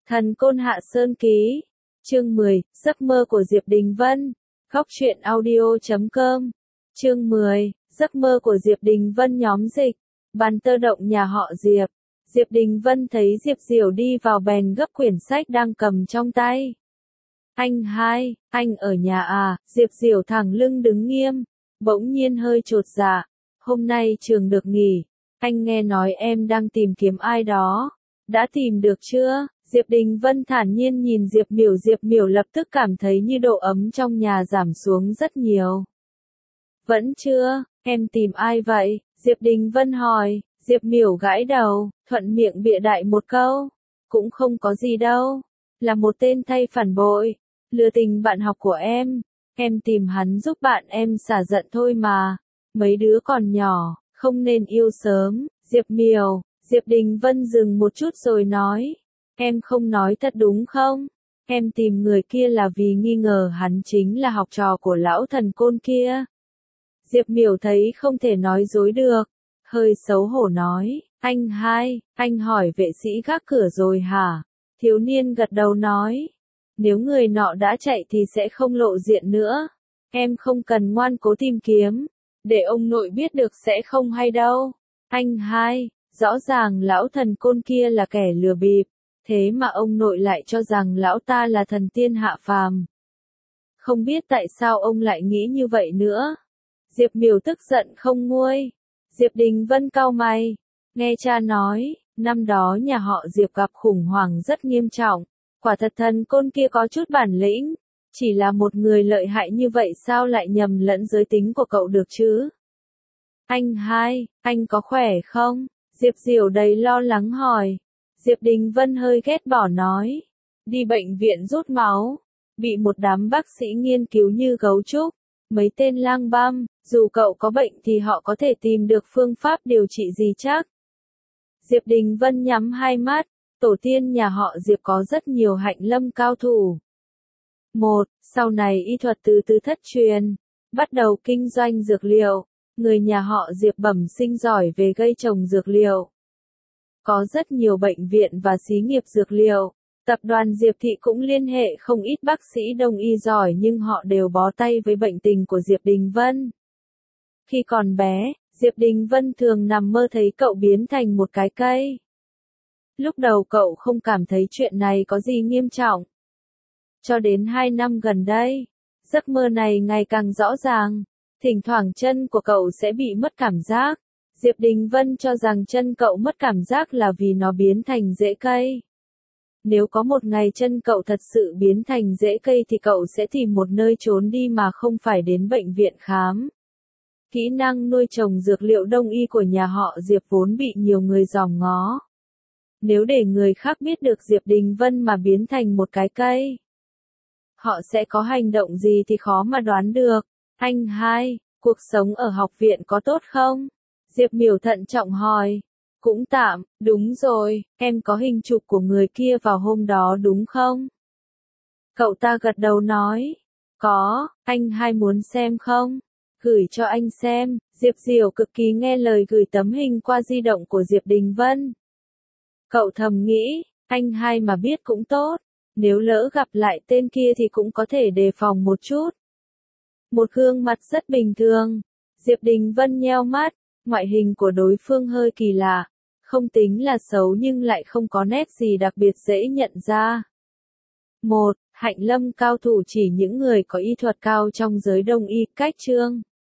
Thần Côn Hạ Sơn Ký. Chương 10, Giấc mơ của Diệp Đình Vân. Góc truyện audio.com. Chương 10, Giấc mơ của Diệp Đình Vân. Nhóm dịch. Bàn tơ động nhà họ Diệp. Diệp Đình Vân thấy Diệp Diểu đi vào bèn gấp quyển sách đang cầm trong tay. Anh hai, anh ở nhà à? Diệp Diểu thẳng lưng đứng nghiêm, bỗng nhiên hơi chột dạ. Hôm nay trường được nghỉ, anh nghe nói em đang tìm kiếm ai đó. Đã tìm được chưa? Diệp Đình Vân thản nhiên nhìn Diệp Miểu lập tức cảm thấy như độ ấm trong nhà giảm xuống rất nhiều. Vẫn chưa, em tìm ai vậy? Diệp Đình Vân hỏi. Diệp Miểu gãi đầu, thuận miệng bịa đại một câu. Cũng không có gì đâu. Là một tên thay phản bội, lừa tình bạn học của em tìm hắn giúp bạn em xả giận thôi mà. Mấy đứa còn nhỏ, không nên yêu sớm. Diệp Miểu. Diệp Đình Vân dừng một chút rồi nói. Em không nói thật đúng không? Em tìm người kia là vì nghi ngờ hắn chính là học trò của lão thần côn kia. Diệp Miểu thấy không thể nói dối được, hơi xấu hổ nói. Anh hai, anh hỏi vệ sĩ gác cửa rồi hả? Thiếu niên gật đầu nói. Nếu người nọ đã chạy thì sẽ không lộ diện nữa. Em không cần ngoan cố tìm kiếm, để ông nội biết được sẽ không hay đâu. Anh hai, rõ ràng lão thần côn kia là kẻ lừa bịp, thế mà ông nội lại cho rằng lão ta là thần tiên hạ phàm. Không biết tại sao ông lại nghĩ như vậy nữa. Diệp Miểu tức giận không nguôi. Diệp Đình Vân cau mày, nghe cha nói, năm đó nhà họ Diệp gặp khủng hoảng rất nghiêm trọng. Quả thật thần côn kia có chút bản lĩnh, chỉ là một người lợi hại như vậy sao lại nhầm lẫn giới tính của cậu được chứ? Anh hai, anh có khỏe không? Diệp Diểu đầy lo lắng hỏi. Diệp Đình Vân hơi ghét bỏ nói. Đi bệnh viện rút máu, bị một đám bác sĩ nghiên cứu như gấu trúc, mấy tên lang băm, dù cậu có bệnh thì họ có thể tìm được phương pháp điều trị gì chắc? Diệp Đình Vân nhắm hai mắt, tổ tiên nhà họ Diệp có rất nhiều hạnh lâm cao thủ. Sau này y thuật từ từ thất truyền, bắt đầu kinh doanh dược liệu, người nhà họ Diệp bẩm sinh giỏi về gây trồng dược liệu. Có rất nhiều bệnh viện và xí nghiệp dược liệu, tập đoàn Diệp Thị cũng liên hệ không ít bác sĩ đông y giỏi nhưng họ đều bó tay với bệnh tình của Diệp Đình Vân. Khi còn bé, Diệp Đình Vân thường nằm mơ thấy cậu biến thành một cái cây. Lúc đầu cậu không cảm thấy chuyện này có gì nghiêm trọng. Cho đến 2 năm gần đây, giấc mơ này ngày càng rõ ràng, thỉnh thoảng chân của cậu sẽ bị mất cảm giác. Diệp Đình Vân cho rằng chân cậu mất cảm giác là vì nó biến thành rễ cây. Nếu có một ngày chân cậu thật sự biến thành rễ cây thì cậu sẽ tìm một nơi trốn đi mà không phải đến bệnh viện khám. Kỹ năng nuôi trồng dược liệu đông y của nhà họ Diệp vốn bị nhiều người dòm ngó. Nếu để người khác biết được Diệp Đình Vân mà biến thành một cái cây, họ sẽ có hành động gì thì khó mà đoán được. Anh hai, cuộc sống ở học viện có tốt không? Diệp Miểu thận trọng hỏi. Cũng tạm, đúng rồi, em có hình chụp của người kia vào hôm đó đúng không? Cậu ta gật đầu nói. Có, anh hai muốn xem không? Gửi cho anh xem. Diệp Diểu cực kỳ nghe lời gửi tấm hình qua di động của Diệp Đình Vân. Cậu thầm nghĩ, anh hai mà biết cũng tốt, nếu lỡ gặp lại tên kia thì cũng có thể đề phòng một chút. Một gương mặt rất bình thường. Diệp Đình Vân nheo mắt, ngoại hình của đối phương hơi kỳ lạ, không tính là xấu nhưng lại không có nét gì đặc biệt dễ nhận ra. Hạnh lâm cao thủ chỉ những người có y thuật cao trong giới đông y. Cách chương